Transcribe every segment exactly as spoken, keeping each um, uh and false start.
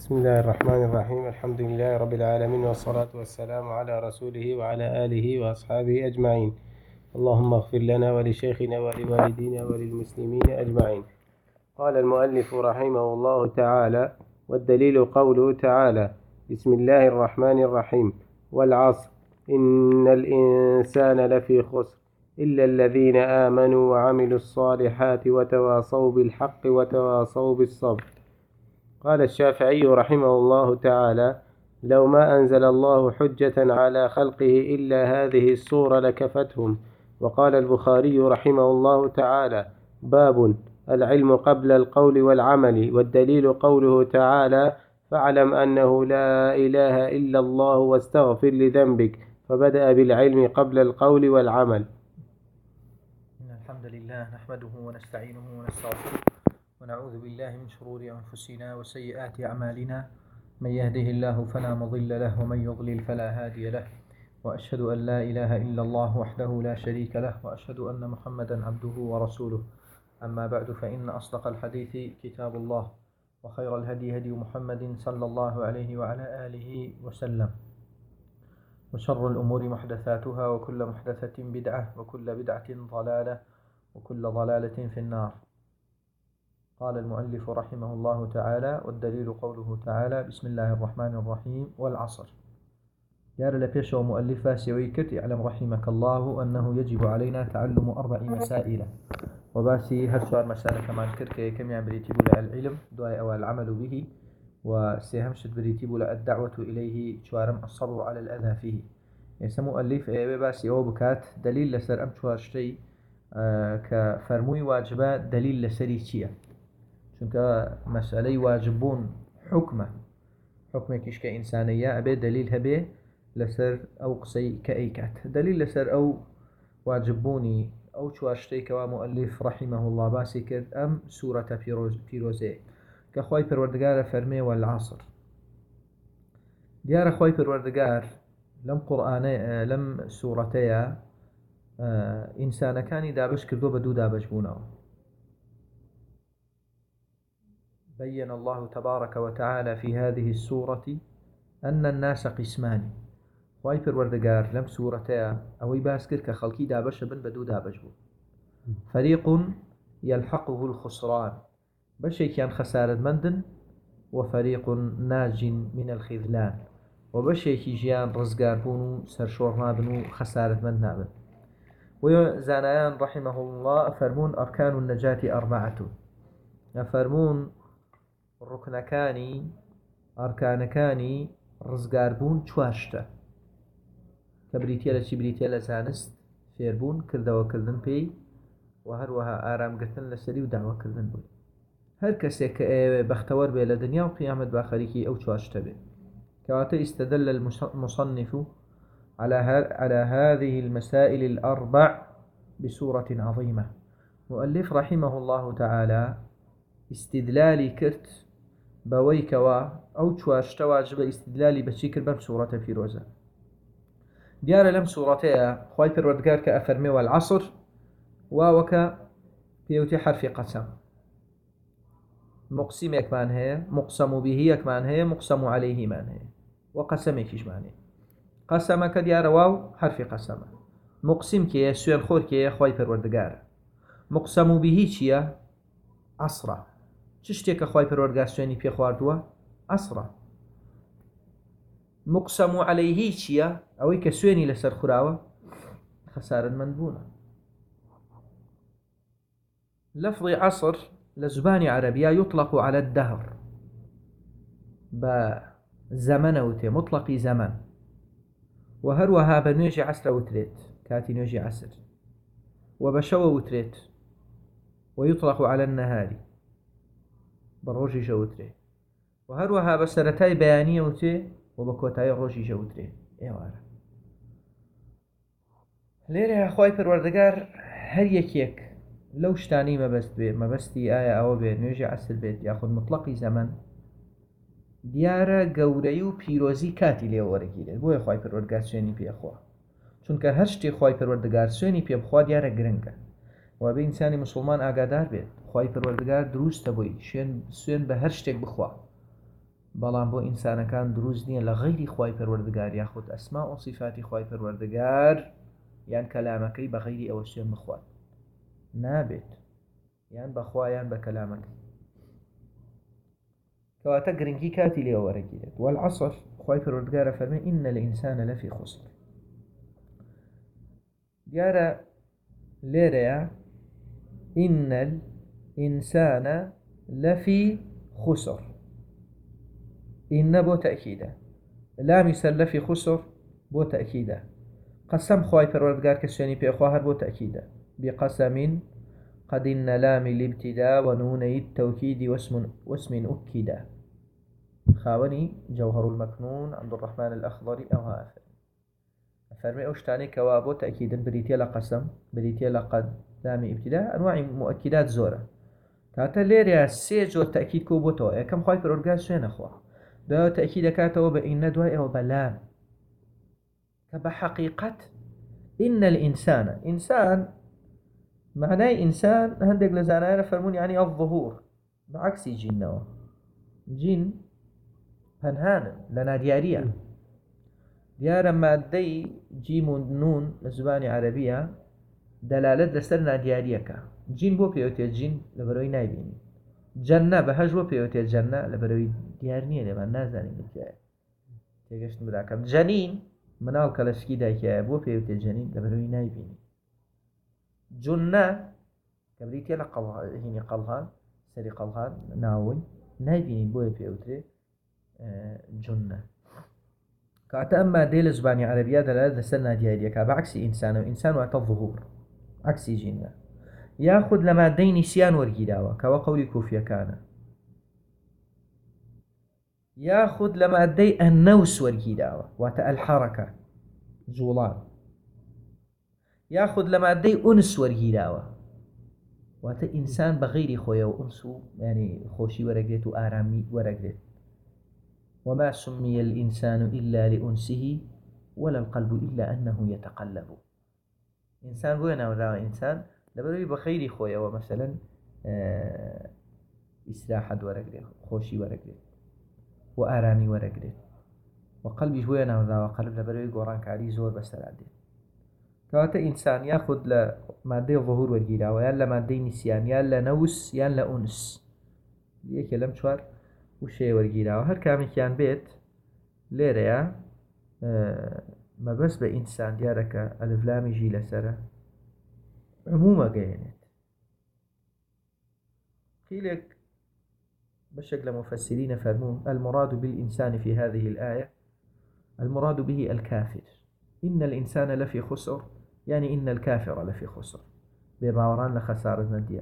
بسم الله الرحمن الرحيم. الحمد لله رب العالمين، والصلاة والسلام على رسوله وعلى آله وأصحابه أجمعين. اللهم اغفر لنا ولشيخنا ولوالدينا وللمسلمين أجمعين. قال المؤلف رحمه الله تعالى: والدليل قوله تعالى: بسم الله الرحمن الرحيم، والعصر إن الإنسان لفي خسر إلا الذين آمنوا وعملوا الصالحات وتواصوا بالحق وتواصوا بالصبر. قال الشافعي رحمه الله تعالى: لو ما أنزل الله حجة على خلقه إلا هذه السورة لكفتهم. وقال البخاري رحمه الله تعالى: باب العلم قبل القول والعمل، والدليل قوله تعالى: فاعلم أنه لا إله إلا الله واستغفر لذنبك، فبدأ بالعلم قبل القول والعمل. إن الحمد لله نحمده ونستعينه ونستغفره ونعوذ بالله من شرور أنفسنا وسيئات أعمالنا، من يهده الله فلا مضل له ومن يضلل فلا هادي له، وأشهد أن لا إله إلا الله وحده لا شريك له، وأشهد أن محمدا عبده ورسوله. أما بعد، فإن أصدق الحديث كتاب الله، وخير الهدي هدي محمد صلى الله عليه وعلى آله وسلم، وشر الأمور محدثاتها، وكل محدثة بدعة، وكل بدعة ضلالة، وكل ضلالة في النار. قال المؤلف رحمه الله تعالى: والدليل قوله تعالى: بسم الله الرحمن الرحيم، والعصر. يا لبيش ومؤلفة سويكت: اعلم رحمك الله أنه يجب علينا تعلم أربع مسائل. وباسي هالسؤال مسألة كمان كركي كم يعمل بولا العلم دعاء أو العمل به، وسيهمشت بريتي بولا الدعوة إليه شوارم الصبر على الأذى فيه. يسمو ألف إيه باسي أو بكات دليل لسر أم شوارشتي آه كفرموي واجبات دليل لسري تشيه، چونك مسألة واجبون حكمة حكمكش كإنسانية أبي دليل هبي لسر أو قصي كأيكات دليل لسر أو واجبوني أو شواشتي كوا مؤلف رحمه الله باسي كرد أم سورة بيروزي كخواي پروردگار فرمي والعصر. ديار خواي پروردگار لم قرآن لم سورتي إنسان كان دابش كردو بدو دابش بونه. بين الله تبارك وتعالى في هذه السورة أن الناس قسمان. خواي پروردگار لم سورتها أوي باسكر كخلقي دابش بن بدو دابش بو. فريق يلحقه الخسران، بشي كان خسارة مندن، وفريق ناج من الخذلان، وبشي كي جيان رزقار بونو سرشور ما بنو خسارة من نابن. وزانيان رحمه الله فرمون: أركان النجاة أربعة. فرمون ڕوکنەکانی ئەرکانەکانی ڕزگاربوون چوارشتە، کە بریتیە لە چی؟ بریتیە لە زانست، فێربوون، کردەوەکردن پێی، و هەروەها ئارامگرتن لەسەری و داواکردن بوون. هەر کەسێک کە ئێوێ بەختەوەر بێ لە دنیا و قیامەت با خەریکی ئەو چوارشتە بێ. کەواتە استدل المصنف على على هذه المسائل الأربع بسورة عظيمة. مؤلف رحمه الله تعالى استدلالي كرت بويكوا أو تشواشتا واجب استدلالي بشكل بم سورة فيروزة. ديار لم سورتها خواي پروردگار كأفرمي والعصر واوكا بيوتي حرف قسم. مقسم يكمان هي، مقسم به يكمان هي، مقسم عليه من هي، وقسم يكيش معنى. قسمك ديار واو حرف قسم. مقسم كي سوين خور كي خواي پروردگار. مقسم به چيا؟ عصرة. چشتێکە خی پەروەردگار سوێنی پێ خواردووە؟ ئەسڕە. مقسم عليه چییە؟ ئەوەی کە سوێنی لەسەر خوراوە خەسارەتمەند بوونە. لفظی عصر لە زبانی عەرەبیە يطلق على الدهر، بە زەمەنە وتێ، مطلقی زەمەن، و هەروەها بە نوێژی عەسرە وترێت، کاتی نوێژی عەسر، و بە شەوە وترێت، ويطلق على النهار، بروجي جوتري، وهروها بسرتاي بيانية وتي وبكوتاي روجي جوتري. ايوارا ليري اخوي پروردگار هر يكيك لو شتاني ما بست بي ما بستي آية او بي نيجي عسل بيت ياخذ مطلقي زمن ديارة قوري و بيروزي كاتي ليه ورقيلة بو اخوي پروردگار سويني بي اخوا، چونك هرشتي اخوي پروردگار سويني بي اخوا ديارة گرنگا، و به انسانی مسلمان ئاگادار بێت خی پەروەردگار دروستە بۆی سوێن بە هەر شتێک بخوا، بەڵام بۆ ئینسانەکان دروست نییە لە غەیری خوای پەروەردگار یاخود ئەسما و صفاتی خوای پەروەردگار یان کەلامەکەی بە غەیری ئەوە شوێن بخوات نابێت، یان بەخوا یان بە کەلامەکەی. کەواتە گرنگی کاتی لێ وەرەگیرێت. والعصر خوای پەروەردگارە فەرمێ ئین الئینسان لەفی خسر. دیارە لێرەیە ئین الئینسان لەفی خسر، ئینە بۆ تەئکیدە، لامی سەر لەفی خسر بۆ تەئکیدە. قەسەم خوای پەروەردگار کە سوێنی پێخوا هەر بۆ تەئکیدە. بقەسەمین قد إن لام الابتداء ونوني التوكيد واسم واسم أكد. خاوني جوهر المكنون عبد الرحمن الأخضري أو هافر فرمي أوشتاني كوابو تأكيدا بريتيا لقسم بريتيا لقد لام ابتداء أنواع مؤكدات زورة. كاتا ليريا سيجو تأكيد كوبوتو كم خواي برورجاز شوين أخوة دا تأكيد كاتو بإن دواء أو بلام كبحقيقة إن الإنسان إنسان معناه إنسان هندق لزانايا فرمون يعني الظهور بعكس جنوا جن هنهان لنا ديارية ديارا مادي جيم نون لزبان عربية دلالة لسرنا دياريك. جن بو بيوتي جن لبروي نايبيني، جنة بهج بو بيوتي جنة لبروي ديارنية لما نازاني بكاية تيجشن براكم. جنين منال كالشكي دايكاية بو بيوتي جنين لبروي نايبيني. جنة كبريتي لقلها هيني قلها سري قلها ناوي نايبيني بوي بيوتري جنة. كاتا أما ديل زباني عربية دلالة لسرنا دياريك بعكس إنسان وإنسان وقت الظهور عكس جنة. ياخذ لما دين نسيان ورقيداوة كوا قولي كوفيا كان ياخذ لما دي النوس ورقيداوة واتا الحركة جولان. ياخذ لما دي أنس ورقيداوة واتا إنسان بغير خويا وأنسو يعني خوشي ورقلت وآرامي ورقلت. وما سمي الإنسان إلا لأنسه ولا القلب إلا أنه يتقلب. إنسان بوينا وذا إنسان لبروي بخير خويا ومثلا آه إسراحة ورقلت خوشي ورقلت وآرامي ورقلت. وقلبي بوينا وذا وقلب لبروي قرانك علي زور بسرعدي. كواتا إنسان ياخذ لمادة ظهور ورقيداوة يان لمادة نسيان يان لنوس يان لأنس ليك لم شوار وشي ورقيداوة هر كامل كان بيت ليريا آه ما بس بإنسان ديارك الفلامي جي لسرة عموما قينت قيلك بشكل مفسرين فرمون المراد بالإنسان في هذه الآية المراد به الكافر. إن الإنسان لفي خسر يعني إن الكافر لفي خسر بباوران لخسارة مادية.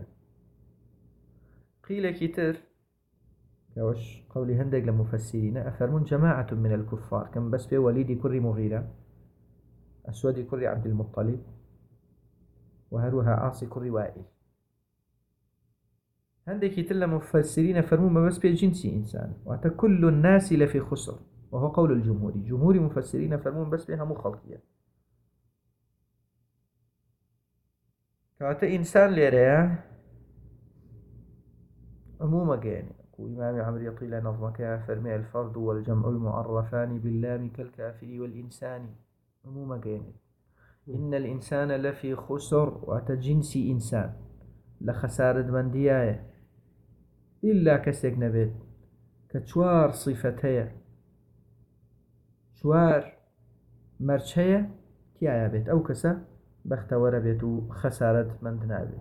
قيل كتير كوش قولي هندق لمفسرين أفرمون جماعة من الكفار كم بس في وليد كري مغيرة أسود كري عبد المطلب وهروها عاصي كري وائل. هندق كتير لمفسرين أفرمون ما بس في جنسي إنسان وأتا كل الناس لفي خسر وهو قول الجمهور. جمهور مفسرين فرمون بس بها مخلطية كواتا إنسان ليريا عموما قيني. وإمام عمرو يطيل نظمك فرمي الفرد والجمع المعرفان باللام كالكافر والإنسان عموما قيني. إن الإنسان لفي خسر وتجنسي إنسان لخسارة من دياية إلا كسيك نبيت كتشوار صفتها شوار مرشية تيايا بيت أو كسا بختور بيتو خسارة من دنابي.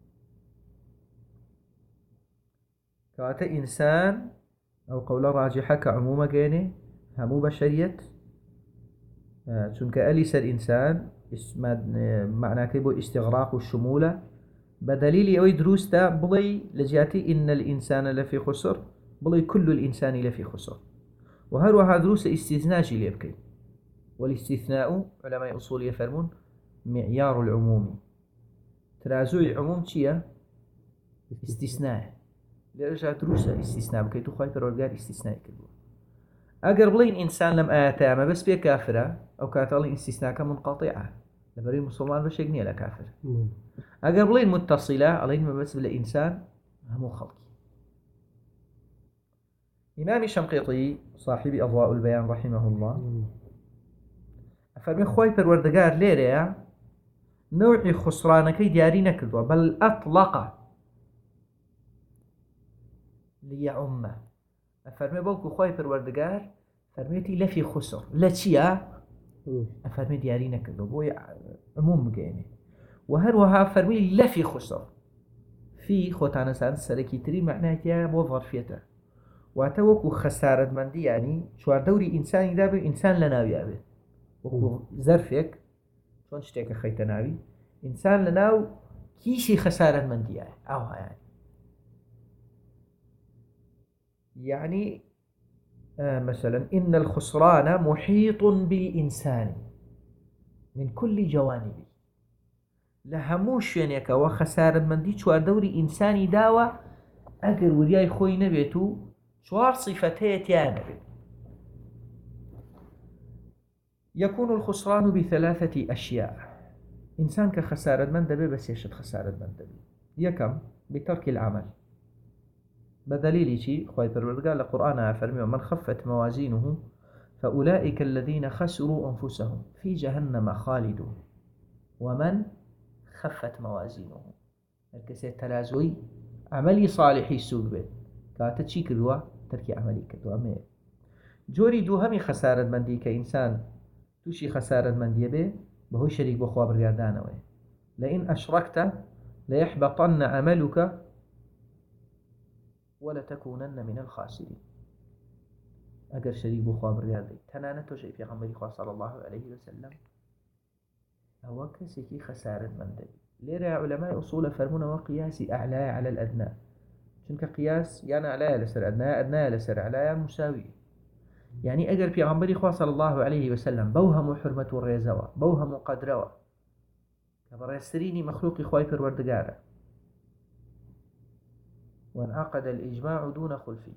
كواتا إنسان أو قول راجحة كعمومة قيني همو بشرية چونك أليس الإنسان معنى كيبو استغراق الشمولة بدليل أوي دروستا بلي لجاتي إن الإنسان لفي خسر بلي كل الإنسان لفي خسر. وهروها دروس استثناء جي ليبكي. والاستثناء علماء أصول يفرمون معيار العموم. ترازوي العموم چيا؟ استثناء. لرجع دروسة استثناء بكي تخواي فرورقار استثناء كدو. أقر بلين إنسان لم آتا ما بس بيه كافرة أو كاتالي استثناء كمنقطعة لبري مسلمان بشيك نيلا كافر. أقر بلين متصلة علين ما بس بلا إنسان همو خلقي. إمام شنقيطي صاحب أضواء البيان رحمه الله فرمي خوي پروردگار ليريا نوع خسرانكي دياري نكردوا بل أطلق ليعم فرمي بوكو خوي پروردگار فرميتي لفي خسر لا تشيا فرمي دياري نكردوا بوي عموم بقيني وهروها فرمي لفي خسر في خوتانا سان سركي تري معناها بو ظرفيته واتوكو خسارة مندي يعني شوار دوري إنساني دابي إنسان لناوي أبي وكو ظرفك شون شتيك خيت ناوي إنسان لناو كيشي خسارة مندي يعني أوها يعني يعني آه مثلا إن الخسران محيط بالإنسان من كل جوانبه لهموش يعني كوا خسارة مندي شوار دوري إنساني داوا أجر ورياي خوي نبيتو شوار صفتيت يا نبي يكون الخسران بثلاثة أشياء إنسان كخسارة من دبي بس يشد خسارة من دبي يكم بترك العمل بدليل شيء خوي پروردگار القرآن فرمي من خفت موازينه فأولئك الذين خسروا أنفسهم في جهنم خالدون ومن خفت موازينه الكسي تلازوي عملي صالحي سوق بيت كاتا چی کردوا ترکی عملی کردوا مێ جۆری دووهەمی خەسارەتمەندی کە ئینسان تووشی خەسارەتمەندیە بێ بەهۆی شەریک بۆ خوا بڕیاردانەوەی لئن أشركت ليحبطن عملك ولتكونن من الخاسرين ئەگەر شەریک بۆ خوا بڕیاردەی تەنانەت تۆشەی پێغەمبەری خوا صلی الله عليه وسلم ئەوە کەسێکی خەسارەتمەندە لێرە علەمای ئوسوڵە فەرمونەوە قیاسی ئەعلای على الأدنى چونکە قياس يعني على لسر أدنى أدنى لسر على مساوي يعني أجر في غنبري خوا صلى الله عليه وسلم بوهم حرمة الرزوة بوهم قدروا كبرستريني مخلوق خواي پروردگار وانعقد الإجماع دون خلفي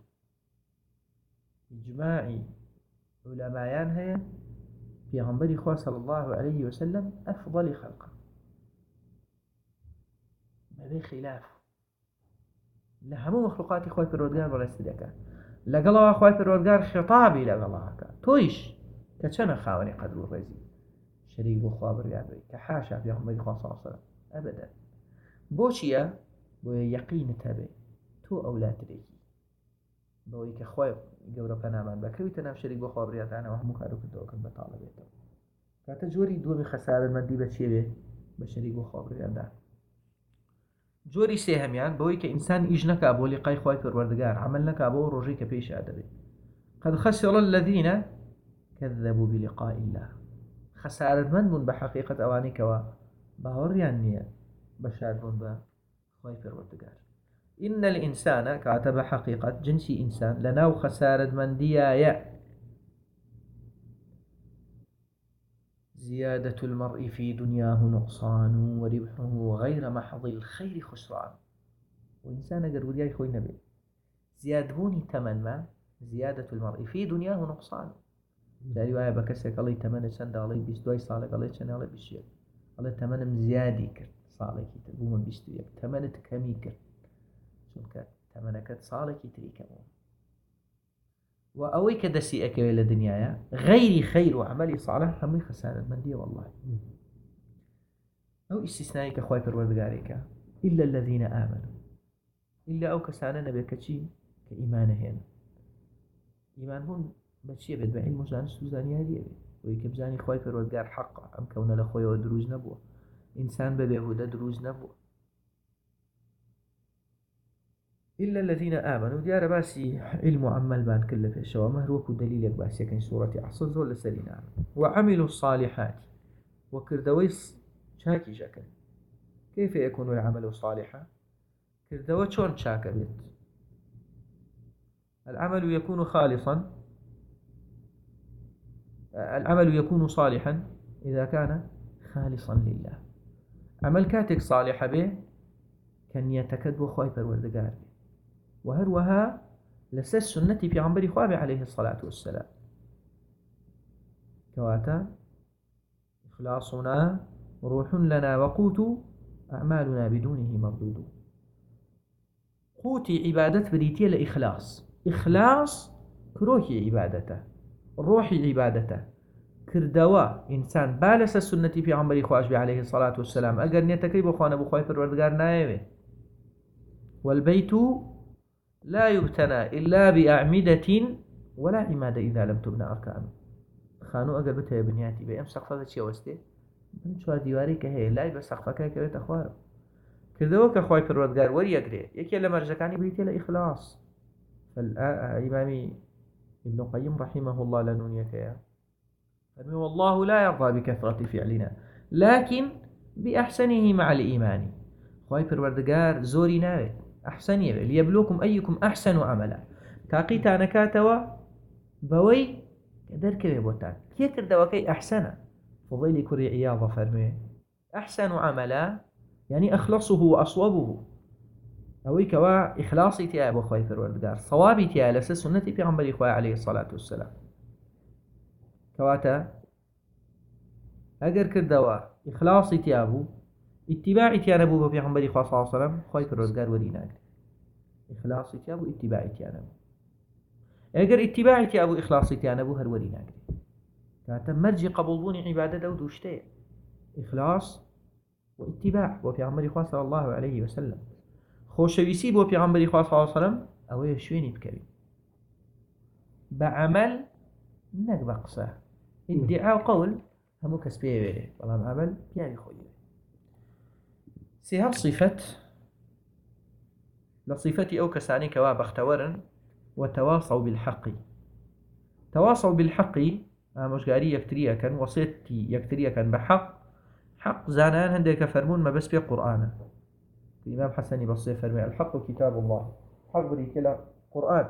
إجماعي علماء هي في غنبري خوا صلى الله عليه وسلم أفضل خلقه ما بي خلاف لهمو مخلوقات خوي پروردگار بەڕێستیەکە لەگەڵەوە خوي پروردگار خطابی لەگەڵاکە تۆیش کە چەنە خاوەنی قەدر و ڕێزی شەریک بۆ خوا بڕیاردەی کە حاشا پێغەمبەری خوا صلی الله عليه وسلم ئەبەدەن بۆچیە بۆیە یەقینت هەبێ تۆ ئەولاترێکی بەوەی کە خوای گەورە پەنامان بەکەویتە ناو شەریک بۆ خوا بڕیاردانەوە هەموو کاروکردەوەکەت بەتاڵە بێتەوە کاتە جۆری دووەمی خەسارەتمەندی بەچێ بێ بە شەریک بۆ خوا بڕیاردان جۆری سێهەمیان بەوەی کە ئینسان ئیش نەکا بۆ لیقای خوای پەروەردگار عمل نەکا بۆ ڕۆژەی کە پێیشا دەبێت قد خسر الذين كذبوا بلقاء الله خسارەتمەند بوون بە حەقیقەت ئەوانەی کەوا باوەڕیان نییە بەشار بوون بە خوای پەروەردگار إن الإنسان كاتب حقيقة جنسي إنسان لناو خسارەتمەندیایە زيادة المرء في دنياه نقصان وربحه غير محض الخير خسران وإنسان أقر ودياي خوي نبي زيادبوني تمن ما زيادة المرء في دنياه نقصان لا رواية بكسك الله تمن سند الله بيستوي صالك الله تشن الله بيشيك الله تمن زيادي كر صالك تبو من بيستويك تمن كمي كر شنك تمنك صالك تريكمون وأوي كدسي أكوي لدنيايا غير خير وعملي صالح همي خسارة مندية والله أو استثنائي كخواي پروردگاريك إلا الذين آمنوا إلا أو كسانا نبي كتشي كإيمانه هنا إيمان هون بتشي بيت بعلم وزان سوزاني هذه بيت ويكبزاني خواي پروردگار حقا أم كون لخوي ودروز نبوه إنسان ببيهودة دروز نبوه إلا الذين آمنوا ديار باسي علم عمل بان كله في الشوامه وكو دليل باسي كان سورة عصر زول لسلينا وعملوا الصالحات وكردويس شاكي شكل كيف يكون العمل صالحا كردوي شون شاكا بيت العمل يكون خالصا العمل يكون صالحا إذا كان خالصا لله عمل كاتك صالح به كان يتكدو خواي پروردگار وهروها لسه سنة في عمبر خوابي عليه الصلاة والسلام كواتا إخلاصنا روح لنا وقوت أعمالنا بدونه مردود قوتي عبادة بريتية لإخلاص إخلاص كروحي عبادته روحي عبادته كردوا إنسان بالس السنة في عمر خواجب عليه الصلاة والسلام أجر نيتكريب أخوانا بخواي پروردگار نايوه والبيت لا يبتنى إلا بأعمدة ولا عماد إذا لم تبنى أركانه خانو أجر بتها بنياتي بأم سقفة شيء وسته من شوار ديواري كهي لا بس سقفة كهي أخواره كردوا كخواي پروردگار وريقري يكي لمرجكاني بيتي لإخلاص فالإمامي ابن قيم رحمه الله لنونيك يا والله لا يرضى بكثرة فعلنا لكن بأحسنه مع الإيمان خواهي پروردگار زوري ناوي أحسنية ليبلوكم أيكم أحسن عملا تاقيتا نكاتوا بوي دركبه بوتان كي كردوا كي أحسن فضيلي كري عياضة فرمي أحسن عملا يعني أخلصه وأصوبه أوي كوا إخلاصي تيا أبو خواهي پروردگار صوابي تيا لسا سنتي پیغمبر خواهي عليه الصلاة والسلام كواتا اگر كردوا إخلاصي تيا أبو اتباعي تيا نبو بپیغمبر خواهي صلى الله عليه وسلم خواهي پروردگار وريناك إخلاصي تيا أبو اتباعي تيا نبو اگر اتباعي تيا أبو إخلاصي تيا نبو هر وريناك كواتا مرجي قبولوني عبادة دو دوشتين إخلاص واتباع وپیغمبر خواهي صلى الله عليه وسلم خوشويسي بو پیغمبر خواهي صلى الله عليه وسلم اوه شويني بكري بعمل نك بقصة ادعاء قول همو كسبيه ويري والله عمل بياني خويه سيها صفة لصفتي او كساني كوا بختورن وتواصوا بالحق تواصوا بالحق مشغاري يكتريا كان وصيتي يكتريا كان بحق حق زانان هندك فرمون ما بس في قرآن الإمام حسن بصري فرمي الحق كتاب الله حق بريكلا قرآن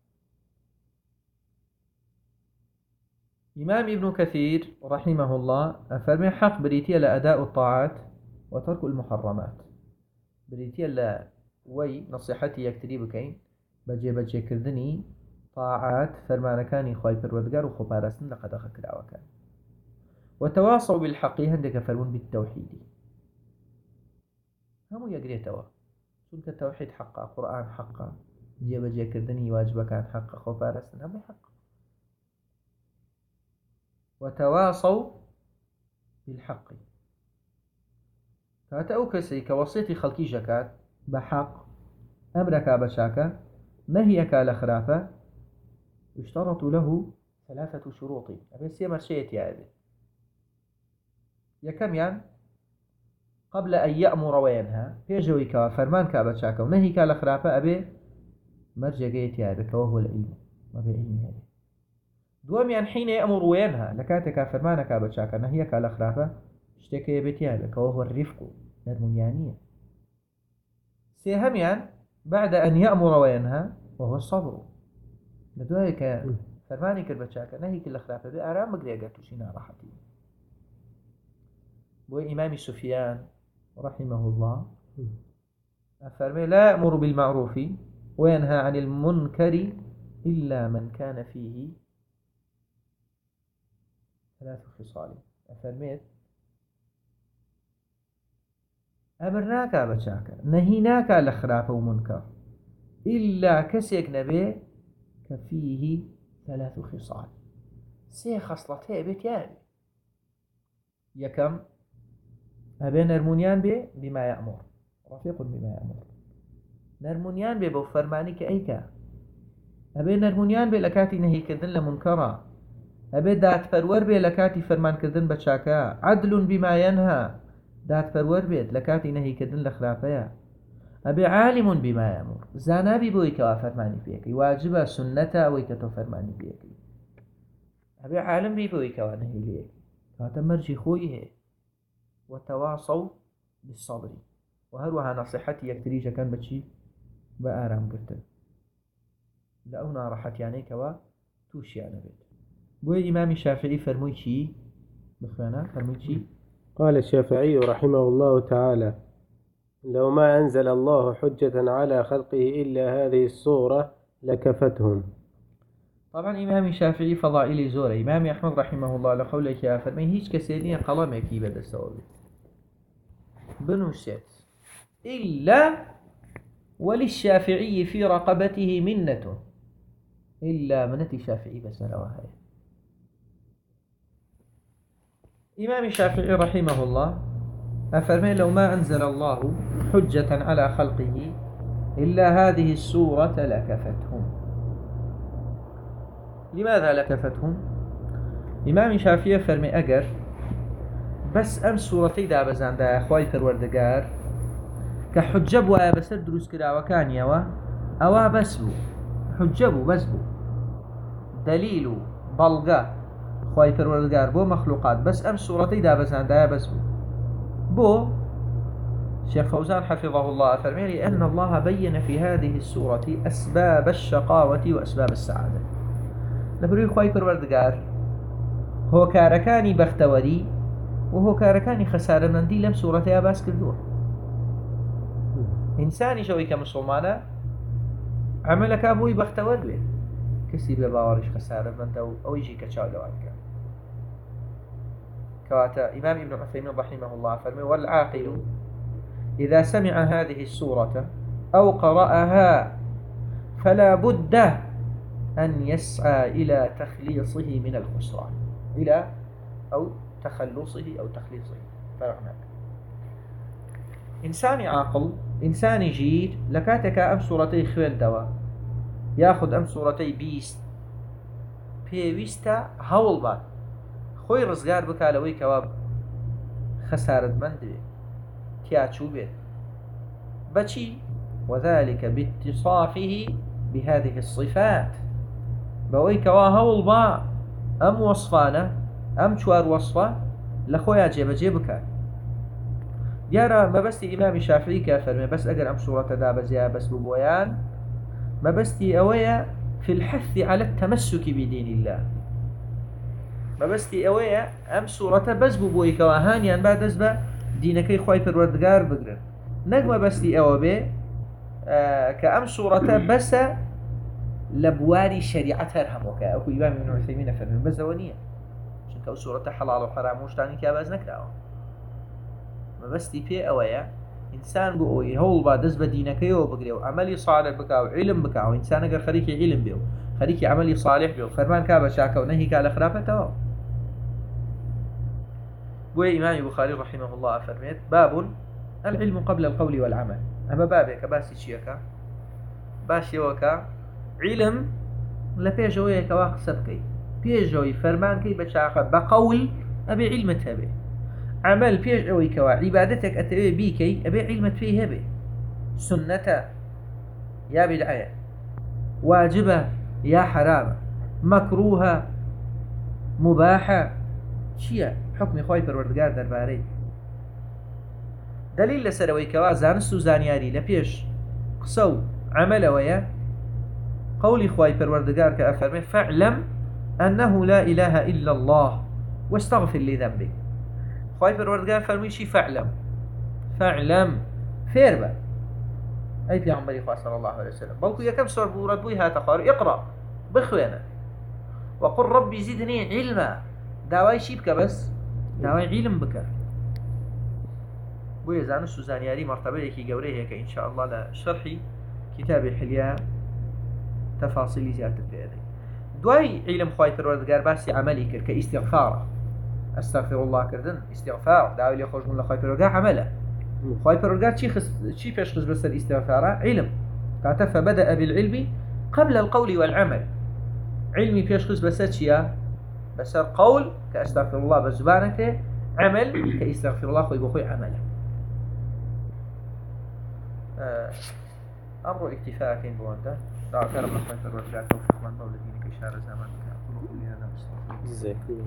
إمام ابن كثير رحمه الله فرمي حق بريتيا لأداء الطاعات وترك المحرمات بريتيا لا وي نصيحتي يكتري بكين بجي بجي كردني طاعات فرمانكاني خواي پروردگار وخبارسن لقد أخكر وكان وتواصوا بالحق هندك فرمون بالتوحيد همو يقريتوا چونك التوحيد حقا قرآن حقا جيب جي كردني واجب كان حقا خفارسن هم حق وتواصوا بالحق فاتأو كسي كوصيتي خلقي جكات بحق أمرك بشاكا نهيك لخرافة يشترط له ثلاثة شروط أبي سيما شيء يا أبي يا كم يعني قبل أن يأمر وينهى بيجوي كوا فرمان كابا شاكا ونهي كالا خرافة أبي مرجع جيت يا أبي وهو العلم ما بعلم هذا دوام يعني حين يأمر وينهى لكاتك فرمان كابا شاكا نهي كالا خرافة اشتكي بيت يا أبي وهو الرفق نرمونيانية سيهم يعني بعد أن يأمر وينهى وهو الصبر لدوائك فرماني كربا شاكا نهي كالا خرافة بأرام مقريقا تشينا راحتي بو إمام سفيان رحمه الله أفرمي لا يأمر بالمعروف وينهى عن المنكر إلا من كان فيه ثلاث خصال أفرميت أمرناك بشاكا نهيناك لخراف ومنكر إلا كسيك نبي كفيه ثلاث خصال سي خصلتها بيت يابي يكم أبي نرمونيان بي بما يأمر رفيق بما يأمر نرمونيان بي بو فرماني كأيكا أبي نرمونيان بي لكاتي نهي كذن لمنكرا أبي دات فرور بي لكاتي فرمان كذن بشاكا عدل بما ينهى دات فرور بي لكاتي نهي كذن لخلافيا أبي عالم بما يأمر زانابي بويكا فرماني بيكي واجبا سنة ويكتو فرماني بيكي أبي عالم بي بويكا ونهي ليكي هذا مرجي خويه وتواصوا بالصبر وهروها نصيحتي يكتريجا كان بشي بآرام قرتن لأونا راحت يعني كوا توشي أنا بيت بو إمام الشافعي فرموي شي بخوانا فرموي شي قال الشافعي رحمه الله تعالى لو ما أنزل الله حجة على خلقه إلا هذه الصورة لكفتهم. طبعا إمام الشافعي فضائلي زورة. إمام أحمد رحمه الله لقولك يا فرمي هيج كسينية قلمك بدا السوابي بنوشت إلا وللشافعي في رقبته منة إلا منتي شافعي بس نواهي. إمام الشافعي رحمه الله أفرمي لو ما أنزل الله حجة على خلقه إلا هذه السورة لكفتهم. لماذا لكفتهم؟ إمام الشافعي فرمي أجر بس أم سورتي دابزان دا أخوي پروردگار كحجة بوا بسر دروس كدا وكان يوا أوا بس بو حجة بو بس بو دليل بلغة أخوي پروردگار بو مخلوقات بس أم سورتي دابزان دا بس بو بو شيخ فوزان حفظه الله فرمي لأن الله بين في هذه السورة أسباب الشقاوة وأسباب السعادة. لبروي أخوي پروردگار هو كاركاني بختوري وهو كاركاني خسارة من دي لم سورتها باس كردوه. إنساني شوي كمسلمانة عملك أبوي بختور به كسي بباورش خسارة من دو أو يجي كتشاو دوانك. كواتا إمام ابن عثيمين رحمه الله فرمي والعاقل إذا سمع هذه السورة أو قرأها فلا بد أن يسعى إلى تخليصه من الخسران إلى أو تخلصه أو تخليصه فرعنا. إنساني عاقل إنساني جيد لكاتك أم سورتي خوين دوا ياخد أم سورتي بيست بيويستا هول بات خوي رزقار بك لوي كواب خسارة من دي تياتشو بيت بچي وذلك باتصافه بهذه الصفات بوي كوا هول با أم وصفانه أم شوار وصفة لخويا جيب جيبك يرى ما بس إمام الشافعي كافر ما بس أجر أم سورة دابزيا بس ببويان ما بس أويا في الحث على التمسك بدين الله ما بس أويا أم سورة بس ببوي كواهان يعني بعد أسباب دينك خوي پروردگار بقرن نجم بس أو به آه كأم سورة بس لبواري شريعتها هم وكا أكو إمام ابن عثيمين فرمي بس ونية كو سورة حلال وحرام وشتاني كاباز نكراو ما بس تي بي اويا انسان بو اوي هول با دز بدينك يو بغريو عملي صالح بكاو علم بكاو انسان اگر خريكي علم بيو خريكي عملي صالح بيو فرمان كابا شاكو نهي كالا خرافته بو امام البخاري رحمه الله فرميت باب العلم قبل القول والعمل. اما بابك باسي شيكا باشي وكا علم لبيجويه كواق سبكي بيجوي فرمان كي بشاخه بقول أبي علمتها به عمل بيجوي كوا عبادتك أتبي بيكي أبي علمت فيها به سنة يا بدعية واجبة يا حرام مكروهة مباحة شيء حكم خوي پروردگار درباري دليل لسروي كوا زانستو زانياري لبيش قصو عمل ويا قولي خوي پروردگار كأفرمي فاعلم أنه لا إله إلا الله واستغفر لذنبك. خوي پروردگار فرمي شي فاعلم فاعلم فيربا أي في عمري خواه صلى الله عليه وسلم بلكو يكم سور بورد بوي هاتا خاري اقرأ بخوينا وقل ربي زدني علما داواي شي بك بس داواي علم بك بوي زانو سوزانياري مرتبه يكي قوريه هيك إن شاء الله لشرحي كتاب الحلياء تفاصيل زيادة في هذا دواي علم خوي پروردگار باسي عملي كر كاستغفار استغفر الله كردن استغفار داوي لي خوش من خوي پروردگار عمله خوي پروردگار شي خص شي فيش خص بس الاستغفار علم قالت فبدأ بالعلم قبل القول والعمل علمي فيش خص بس شيا بس قول كاستغفر الله بزبانك عمل كاستغفر الله خوي بخوي عمله آه أمر اكتفاء كين بوانده دعوة ربنا خوي پروردگار توفيق من مولدينك إشارة زمان أقول قولي هذا مستغفر